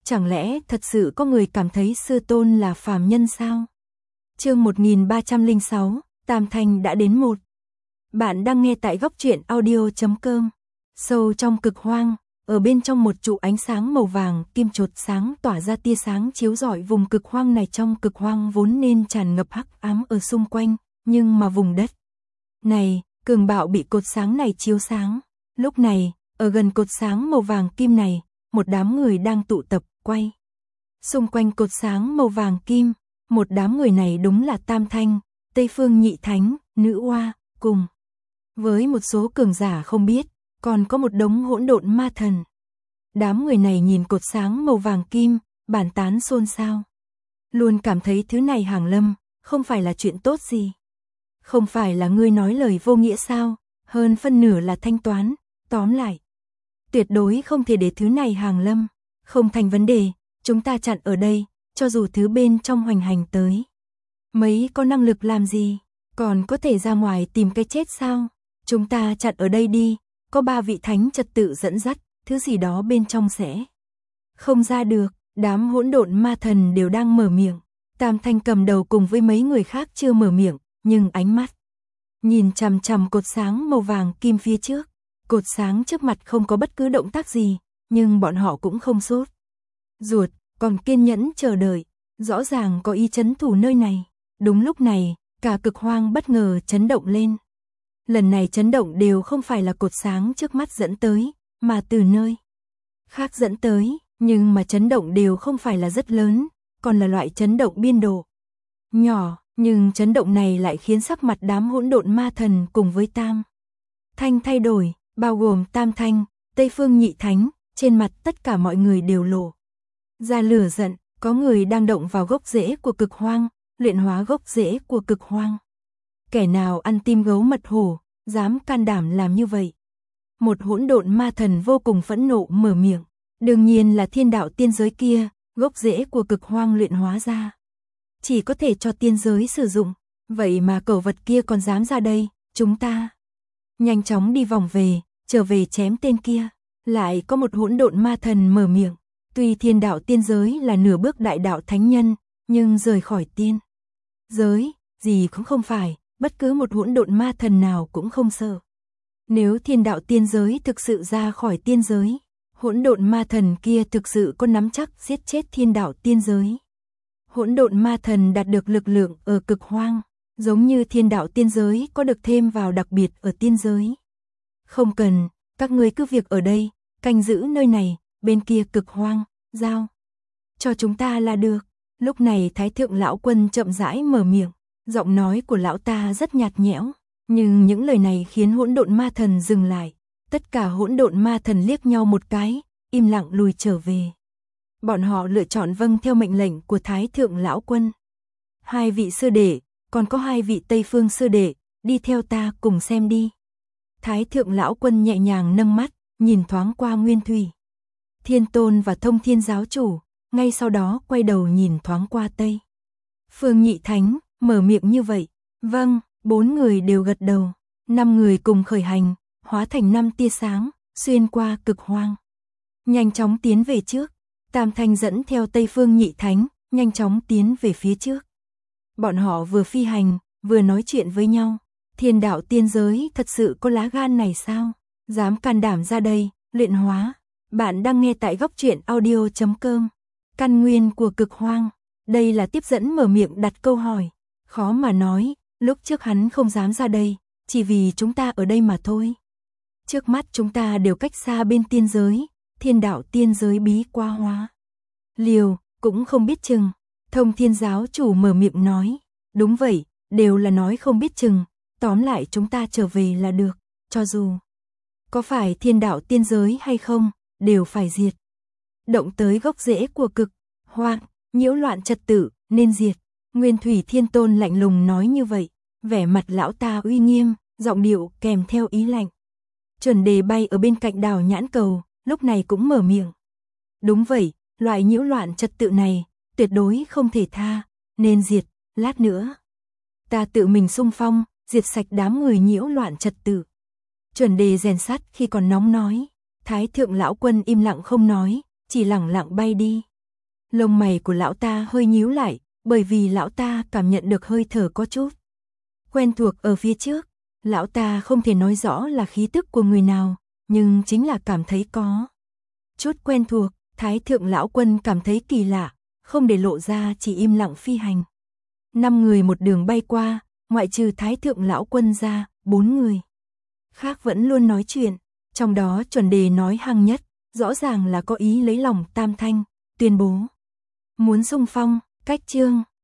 Chẳng lẽ thật sự có người cảm thấy sư tôn là phàm nhân sao? Chương 1306, Tam Thanh đã đến một. Bạn đang nghe tại góc truyện audio.com. Sâu trong cực hoang, ở bên trong một trụ ánh sáng màu vàng kim chột sáng tỏa ra tia sáng chiếu rọi vùng cực hoang này. Trong cực hoang vốn nên tràn ngập hắc ám ở xung quanh, nhưng mà vùng đất này, cường bạo bị cột sáng này chiếu sáng. Lúc này, ở gần cột sáng màu vàng kim này, một đám người đang tụ tập, quay xung quanh cột sáng màu vàng kim. Một đám người này đúng là Tam Thanh, Tây Phương Nhị Thánh, Nữ Oa, cùng với một số cường giả không biết, còn có một đống hỗn độn ma thần. Đám người này nhìn cột sáng màu vàng kim, bàn tán xôn xao. Luôn cảm thấy thứ này Hàng Lâm, không phải là chuyện tốt gì. Không phải là ngươi nói lời vô nghĩa sao, hơn phân nửa là thanh toán, tóm lại. Tuyệt đối không thể để thứ này Hàng Lâm, không thành vấn đề, chúng ta chặn ở đây, cho dù thứ bên trong hoành hành tới. Mấy có năng lực làm gì, còn có thể ra ngoài tìm cái chết sao? Chúng ta chặn ở đây đi, có 3 vị thánh trật tự dẫn dắt, thứ gì đó bên trong sẽ không ra được. Đám hỗn độn ma thần đều đang mở miệng. Tam Thanh cầm đầu cùng với mấy người khác chưa mở miệng, nhưng ánh mắt nhìn chằm chằm cột sáng màu vàng kim phía trước. Cột sáng trước mặt không có bất cứ động tác gì, nhưng bọn họ cũng không sốt ruột, còn kiên nhẫn chờ đợi, rõ ràng có ý trấn thủ nơi này. Đúng lúc này, cả cực hoang bất ngờ chấn động lên. Lần này chấn động đều không phải là cột sáng trước mắt dẫn tới, mà từ nơi khác dẫn tới, nhưng mà chấn động đều không phải là rất lớn, còn là loại chấn động biên độ nhỏ, nhưng chấn động này lại khiến sắc mặt đám hỗn độn ma thần cùng với Tam Thanh thay đổi, bao gồm Tam Thanh, Tây Phương Nhị Thánh, trên mặt tất cả mọi người đều lộ ra lửa giận. Có người đang động vào gốc rễ của cực hoang, luyện hóa gốc rễ của cực hoang. Kẻ nào ăn tim gấu mật hổ, dám can đảm làm như vậy? Một hỗn độn ma thần vô cùng phẫn nộ mở miệng. Đương nhiên là thiên đạo tiên giới kia, gốc rễ của cực hoang luyện hóa ra. Chỉ có thể cho tiên giới sử dụng, vậy mà cẩu vật kia còn dám ra đây, chúng ta nhanh chóng đi vòng về, trở về chém tên kia. Lại có một hỗn độn ma thần mở miệng. Tuy thiên đạo tiên giới là nửa bước đại đạo thánh nhân, nhưng rời khỏi tiên giới, gì cũng không phải, bất cứ một hỗn độn ma thần nào cũng không sợ. Nếu thiên đạo tiên giới thực sự ra khỏi tiên giới, hỗn độn ma thần kia thực sự có nắm chắc giết chết thiên đạo tiên giới. Hỗn độn ma thần đạt được lực lượng ở cực hoang, giống như thiên đạo tiên giới có được thêm vào đặc biệt ở tiên giới. Không cần, các ngươi cứ việc ở đây, canh giữ nơi này, bên kia cực hoang, giao cho chúng ta là được. Lúc này Thái Thượng Lão Quân chậm rãi mở miệng, giọng nói của lão ta rất nhạt nhẽo, nhưng những lời này khiến hỗn độn ma thần dừng lại. Tất cả hỗn độn ma thần liếc nhau một cái, im lặng lùi trở về. Bọn họ lựa chọn vâng theo mệnh lệnh của Thái Thượng Lão Quân. 2 vị sư đệ, còn có 2 vị Tây Phương sư đệ, đi theo ta cùng xem đi. Thái Thượng Lão Quân nhẹ nhàng nâng mắt, nhìn thoáng qua Nguyên Thủy Thiên Tôn và Thông Thiên Giáo Chủ, ngay sau đó quay đầu nhìn thoáng qua Tây Phương Nhị Thánh, mở miệng như vậy. Vâng, 4 người đều gật đầu. 5 người cùng khởi hành, hóa thành 5 tia sáng, xuyên qua cực hoang. Nhanh chóng tiến về trước. Tam Thanh dẫn theo Tây Phương Nhị Thánh, nhanh chóng tiến về phía trước. Bọn họ vừa phi hành, vừa nói chuyện với nhau. Thiên đạo tiên giới thật sự có lá gan này sao? Dám can đảm ra đây, luyện hóa. Bạn đang nghe tại góc truyện audio.com. Căn nguyên của cực hoang. Đây là tiếp dẫn mở miệng đặt câu hỏi. Khó mà nói, lúc trước hắn không dám ra đây, chỉ vì chúng ta ở đây mà thôi. Trước mắt chúng ta đều cách xa bên tiên giới, thiên đạo tiên giới bí qua hóa liều, cũng không biết chừng. Thông Thiên Giáo Chủ mở miệng nói. Đúng vậy, đều là nói không biết chừng. Tóm lại chúng ta trở về là được, cho dù có phải thiên đạo tiên giới hay không, đều phải diệt. Động tới gốc rễ của cực hoang, nhiễu loạn trật tự, nên diệt. Nguyên Thủy Thiên Tôn lạnh lùng nói như vậy, vẻ mặt lão ta uy nghiêm, giọng điệu kèm theo ý lạnh. Chuẩn Đề bay ở bên cạnh Đào Nhãn Cầu, lúc này cũng mở miệng. Đúng vậy, loại nhiễu loạn trật tự này, tuyệt đối không thể tha, nên diệt, lát nữa. Ta tự mình xung phong, diệt sạch đám người nhiễu loạn trật tự. Chuẩn Đề rèn sắt khi còn nóng nói. Thái Thượng Lão Quân im lặng không nói, chỉ lẳng lặng bay đi. Lông mày của lão ta hơi nhíu lại, bởi vì lão ta cảm nhận được hơi thở có chút quen thuộc ở phía trước. Lão ta không thể nói rõ là khí tức của người nào, nhưng chính là cảm thấy có chút quen thuộc. Thái thượng lão quân cảm thấy kỳ lạ, không để lộ ra chỉ im lặng phi hành. 5 người một đường bay qua, ngoại trừ Thái thượng lão quân ra, 4 người khác vẫn luôn nói chuyện, trong đó chuẩn đề nói hăng nhất, rõ ràng là có ý lấy lòng Tam Thanh, tuyên bố muốn xung phong. Cách chương